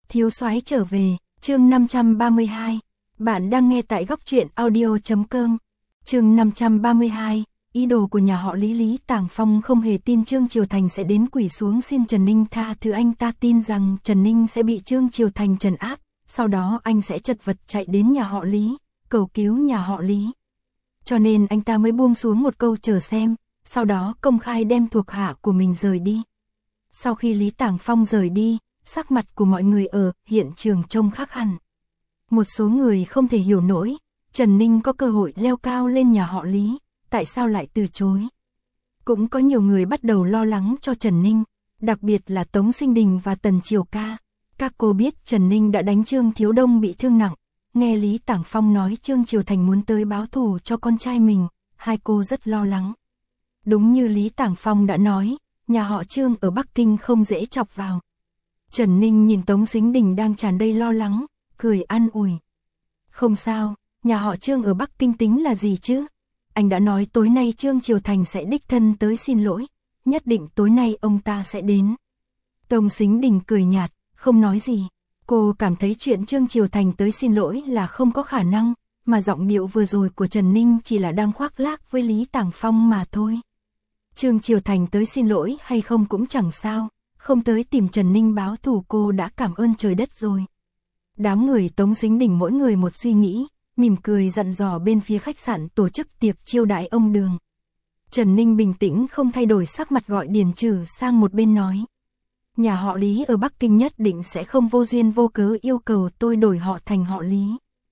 Thiếu soái trở về, chương 532. Bạn đang nghe tại góc truyện audio.com. Chương 532, ý đồ của nhà họ Lý Tàng Phong không hề tin Trương Triều Thành sẽ đến quỳ xuống xin Trần Ninh tha thứ, anh ta tin rằng Trần Ninh sẽ bị Trương Triều Thành trấn áp, sau đó anh sẽ chật vật chạy đến nhà họ Lý, cầu cứu nhà họ Lý. Cho nên anh ta mới buông xuống một câu chờ xem, sau đó công khai đem thuộc hạ của mình rời đi. Sau khi Lý Tàng Phong rời đi, sắc mặt của mọi người ở hiện trường trông khác hẳn. Một số người không thể hiểu nổi, Trần Ninh có cơ hội leo cao lên nhà họ Lý, tại sao lại từ chối. Cũng có nhiều người bắt đầu lo lắng cho Trần Ninh, đặc biệt là Tống Sinh Đình và Tần Triều Ca. Các cô biết Trần Ninh đã đánh Trương Thiếu Đông bị thương nặng, nghe Lý Tàng Phong nói Trương Triều Thành muốn tới báo thù cho con trai mình, hai cô rất lo lắng. Đúng như Lý Tàng Phong đã nói, nhà họ Trương ở Bắc Kinh không dễ chọc vào. Trần Ninh nhìn Tống Sinh Đình đang tràn đầy lo lắng, cười an ủi. Không sao, nhà họ Trương ở Bắc Kinh tính là gì chứ? Anh đã nói tối nay Trương Triều Thành sẽ đích thân tới xin lỗi, nhất định tối nay ông ta sẽ đến. Tống Sinh Đình cười nhạt, không nói gì. Cô cảm thấy chuyện Trương Triều Thành tới xin lỗi là không có khả năng, mà giọng điệu vừa rồi của Trần Ninh chỉ là đang khoác lác với Lý Tàng Phong mà thôi. Trương Triều Thành tới xin lỗi hay không cũng chẳng sao, không tới tìm Trần Ninh báo thù cô đã cảm ơn trời đất rồi. Đám người Tống Sinh Đình mỗi người một suy nghĩ, mỉm cười dặn dò bên phía khách sạn tổ chức tiệc chiêu đãi ông Đường. Trần Ninh bình tĩnh không thay đổi sắc mặt gọi Điền Trừ sang một bên nói. Nhà họ Lý ở Bắc Kinh nhất định sẽ không vô duyên vô cớ yêu cầu tôi đổi họ thành họ Lý.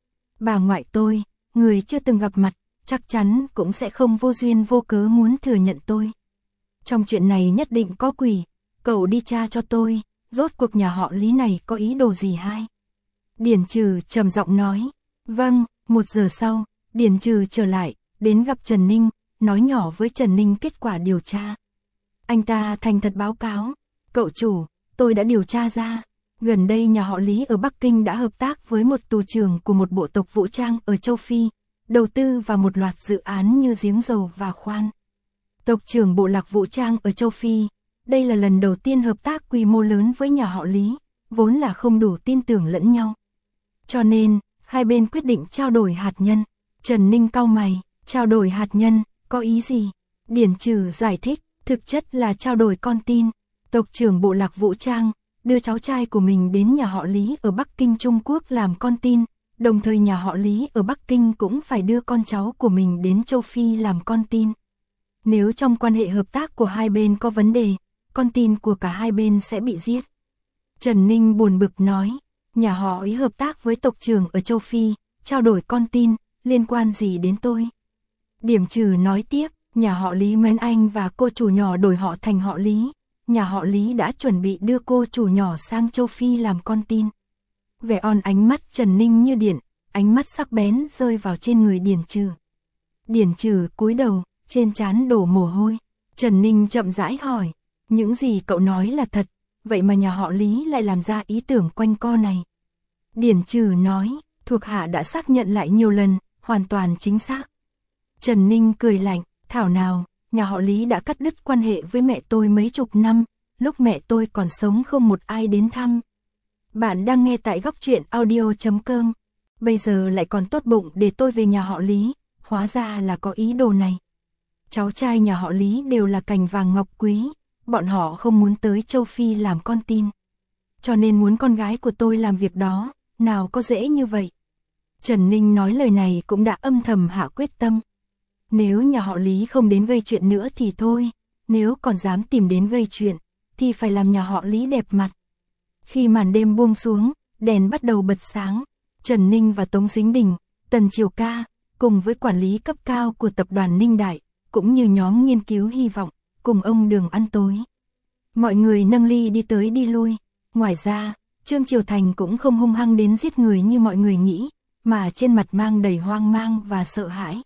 Bà ngoại tôi, người chưa từng gặp mặt, chắc chắn cũng sẽ không vô duyên vô cớ muốn thừa nhận tôi. Trong chuyện này nhất định có quỷ, cậu đi tra cho tôi, rốt cuộc nhà họ Lý này có ý đồ gì hay? Điền Trừ trầm giọng nói. Vâng, 1 giờ sau, Điền Trừ trở lại, đến gặp Trần Ninh, nói nhỏ với Trần Ninh kết quả điều tra. Anh ta thành thật báo cáo. Cậu chủ, tôi đã điều tra ra, gần đây nhà họ Lý ở Bắc Kinh đã hợp tác với một tù trưởng của một bộ tộc vũ trang ở châu Phi, đầu tư vào một loạt dự án như giếng dầu và khoan. Tộc trưởng bộ lạc vũ trang ở châu Phi, đây là lần đầu tiên hợp tác quy mô lớn với nhà họ Lý, vốn là không đủ tin tưởng lẫn nhau. Cho nên, hai bên quyết định trao đổi hạt nhân. Trần Ninh cau mày, trao đổi hạt nhân, có ý gì? Điền Trừ giải thích, thực chất là trao đổi con tin. Tộc trưởng bộ lạc vũ trang, đưa cháu trai của mình đến nhà họ Lý ở Bắc Kinh Trung Quốc làm con tin, đồng thời nhà họ Lý ở Bắc Kinh cũng phải đưa con cháu của mình đến châu Phi làm con tin. Nếu trong quan hệ hợp tác của hai bên có vấn đề, con tin của cả hai bên sẽ bị giết. Trần Ninh buồn bực nói, nhà họ ý hợp tác với tộc trưởng ở châu Phi, trao đổi con tin, liên quan gì đến tôi? Điền Trừ nói tiếp, nhà họ Lý mến anh và cô chủ nhỏ đổi họ thành họ Lý. Nhà họ Lý đã chuẩn bị đưa cô chủ nhỏ sang châu Phi làm con tin. Vẻ ánh mắt Trần Ninh như điện, ánh mắt sắc bén rơi vào trên người Điền Trừ. Điền Trừ cúi đầu, trên trán đổ mồ hôi. Trần Ninh chậm rãi hỏi, những gì cậu nói là thật, vậy mà nhà họ Lý lại làm ra ý tưởng quanh co này? Điền Trừ nói, thuộc hạ đã xác nhận lại nhiều lần, hoàn toàn chính xác. Trần Ninh cười lạnh, thảo nào, nhà họ Lý đã cắt đứt quan hệ với mẹ tôi mấy chục năm, lúc mẹ tôi còn sống không một ai đến thăm. Bạn đang nghe tại góc truyện audio.com. Bây giờ lại còn tốt bụng để tôi về nhà họ Lý, hóa ra là có ý đồ này. Cháu trai nhà họ Lý đều là cành vàng ngọc quý, bọn họ không muốn tới châu Phi làm con tin. Cho nên muốn con gái của tôi làm việc đó, nào có dễ như vậy. Trần Ninh nói lời này cũng đã âm thầm hạ quyết tâm. Nếu nhà họ Lý không đến gây chuyện nữa thì thôi, nếu còn dám tìm đến gây chuyện, thì phải làm nhà họ Lý đẹp mặt. Khi màn đêm buông xuống, đèn bắt đầu bật sáng, Trần Ninh và Tống Sinh Đình, Tần Triều Ca, cùng với quản lý cấp cao của tập đoàn Ninh Đại, cũng như nhóm nghiên cứu hy vọng, cùng ông Đường ăn tối. Mọi người nâng ly đi tới đi lui, ngoài ra, Trương Triều Thành cũng không hung hăng đến giết người như mọi người nghĩ, mà trên mặt mang đầy hoang mang và sợ hãi.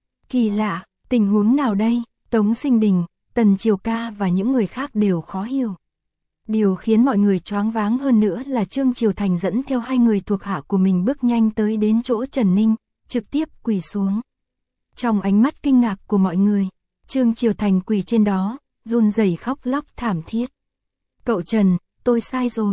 Kỳ lạ, tình huống nào đây? Tống Sinh Đình, Tần Triều Ca và những người khác đều khó hiểu. Điều khiến mọi người choáng váng hơn nữa là Trương Triều Thành dẫn theo hai người thuộc hạ của mình bước nhanh tới đến chỗ Trần Ninh, trực tiếp quỳ xuống. Trong ánh mắt kinh ngạc của mọi người, Trương Triều Thành quỳ trên đó, run rẩy khóc lóc thảm thiết. Cậu Trần, tôi sai rồi.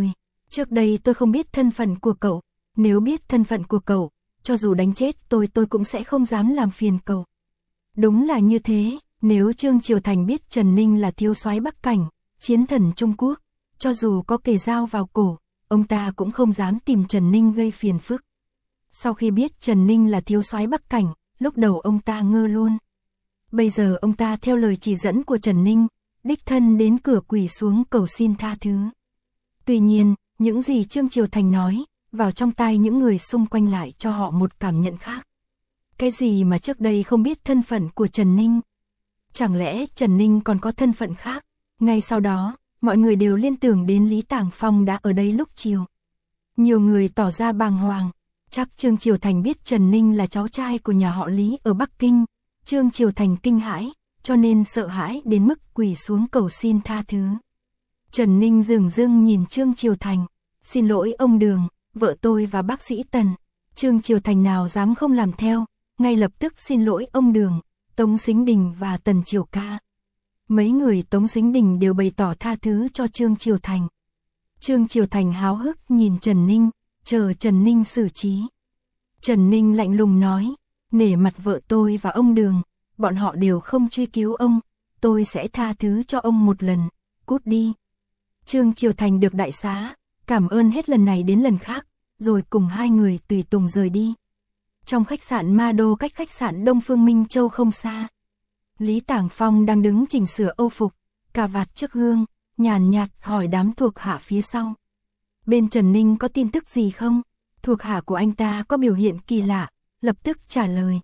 Trước đây tôi không biết thân phận của cậu, nếu biết thân phận của cậu, cho dù đánh chết tôi cũng sẽ không dám làm phiền cậu. Đúng là như thế, nếu Trương Triều Thành biết Trần Ninh là thiếu soái Bắc Cảnh, chiến thần Trung Quốc, cho dù có kề dao vào cổ, ông ta cũng không dám tìm Trần Ninh gây phiền phức. Sau khi biết Trần Ninh là thiếu soái Bắc Cảnh, lúc đầu ông ta ngơ luôn. Bây giờ ông ta theo lời chỉ dẫn của Trần Ninh, đích thân đến cửa quỳ xuống cầu xin tha thứ. Tuy nhiên, những gì Trương Triều Thành nói, vào trong tai những người xung quanh lại cho họ một cảm nhận khác. Cái gì mà trước đây không biết thân phận của Trần Ninh? Chẳng lẽ Trần Ninh còn có thân phận khác? Ngay sau đó, mọi người đều liên tưởng đến Lý Tàng Phong đã ở đây lúc chiều. Nhiều người tỏ ra bàng hoàng, chắc Trương Triều Thành biết Trần Ninh là cháu trai của nhà họ Lý ở Bắc Kinh. Trương Triều Thành kinh hãi, cho nên sợ hãi đến mức quỳ xuống cầu xin tha thứ. Trần Ninh dửng dưng nhìn Trương Triều Thành, xin lỗi ông Đường, vợ tôi và bác sĩ Tần. Trương Triều Thành nào dám không làm theo, ngay lập tức xin lỗi ông Đường, Tống Sính Đình và Tần Triều Ca. Mấy người Tống Sính Đình đều bày tỏ tha thứ cho Trương Triều Thành. Trương Triều Thành háo hức nhìn Trần Ninh, chờ Trần Ninh xử trí. Trần Ninh lạnh lùng nói, nể mặt vợ tôi và ông Đường, bọn họ đều không truy cứu ông, tôi sẽ tha thứ cho ông một lần, cút đi. Trương Triều Thành được đại xá, cảm ơn hết lần này đến lần khác, rồi cùng hai người tùy tùng rời đi. Trong khách sạn Ma Đô cách khách sạn Đông Phương Minh Châu không xa, Lý Tàng Phong đang đứng chỉnh sửa âu phục, cà vạt trước gương, nhàn nhạt hỏi đám thuộc hạ phía sau. Bên Trần Ninh có tin tức gì không? Thuộc hạ của anh ta có biểu hiện kỳ lạ, lập tức trả lời.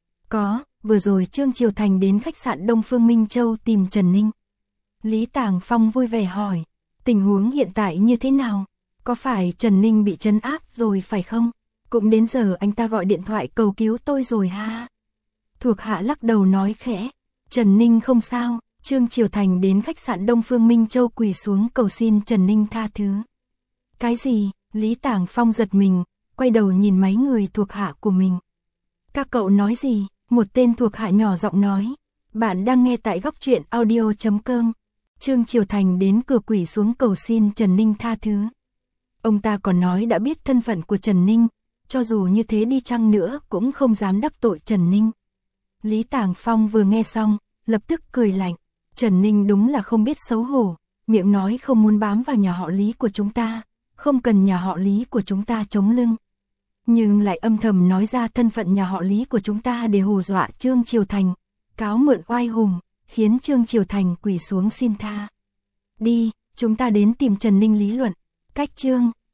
Có, vừa rồi Trương Triều Thành đến khách sạn Đông Phương Minh Châu tìm Trần Ninh. Lý Tàng Phong vui vẻ hỏi, tình huống hiện tại như thế nào? Có phải Trần Ninh bị trấn áp rồi phải không? Cũng đến giờ anh ta gọi điện thoại cầu cứu tôi rồi ha. Thuộc hạ lắc đầu nói khẽ, Trần Ninh không sao. Trương Triều Thành đến khách sạn Đông Phương Minh Châu quỳ xuống cầu xin Trần Ninh tha thứ. Cái gì? Lý Tàng Phong giật mình, quay đầu nhìn mấy người thuộc hạ của mình. Các cậu nói gì? Một tên thuộc hạ nhỏ giọng nói. Bạn đang nghe tại góc truyện audio.com. Trương Triều Thành đến cửa quỳ xuống cầu xin Trần Ninh tha thứ. Ông ta còn nói đã biết thân phận của Trần Ninh, cho dù như thế đi chăng nữa cũng không dám đắc tội Trần Ninh. Lý Tàng Phong vừa nghe xong, lập tức cười lạnh. Trần Ninh đúng là không biết xấu hổ, miệng nói không muốn bám vào nhà họ Lý của chúng ta, không cần nhà họ Lý của chúng ta chống lưng. Nhưng lại âm thầm nói ra thân phận nhà họ Lý của chúng ta để hù dọa Trương Triều Thành, cáo mượn oai hùng, khiến Trương Triều Thành quỳ xuống xin tha. Đi, chúng ta đến tìm Trần Ninh lý luận. Cách Trương